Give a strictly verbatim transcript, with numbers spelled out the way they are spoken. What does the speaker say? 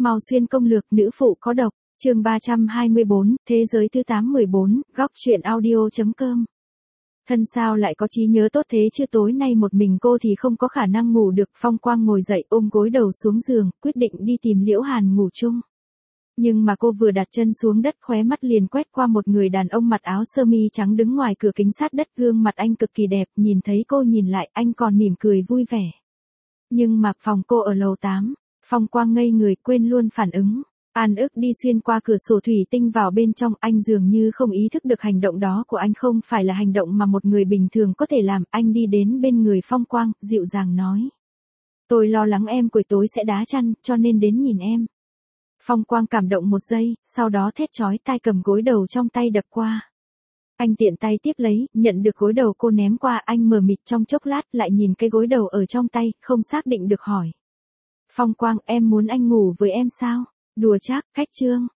Mao Xuyên công lược nữ phụ có độc, chương ba trăm hai mươi bốn, thế giới thứ tám mười bốn, góc truyện audio.com. Thân sao lại có trí nhớ tốt thế chứ, tối nay một mình cô thì không có khả năng ngủ được. Phong Quang ngồi dậy ôm gối đầu xuống giường, quyết định đi tìm Liễu Hàn ngủ chung. Nhưng mà cô vừa đặt chân xuống đất, khóe mắt liền quét qua một người đàn ông mặc áo sơ mi trắng đứng ngoài cửa kính sát đất. Gương mặt anh cực kỳ đẹp, nhìn thấy cô nhìn lại, anh còn mỉm cười vui vẻ. Nhưng mà phòng cô ở lầu tám, Phong Quang ngây người, quên luôn phản ứng. An ức đi xuyên qua cửa sổ thủy tinh vào bên trong, anh dường như không ý thức được hành động đó của anh không phải là hành động mà một người bình thường có thể làm. Anh đi đến bên người Phong Quang, dịu dàng nói. Tôi lo lắng em buổi tối sẽ đá chăn, cho nên đến nhìn em. Phong Quang cảm động một giây, sau đó thét chói tai cầm gối đầu trong tay đập qua. Anh tiện tay tiếp lấy, nhận được gối đầu cô ném qua, anh mờ mịt trong chốc lát lại nhìn cái gối đầu ở trong tay, không xác định được hỏi. Phong Quang, em muốn anh ngủ với em sao? Đùa chắc, khách trương.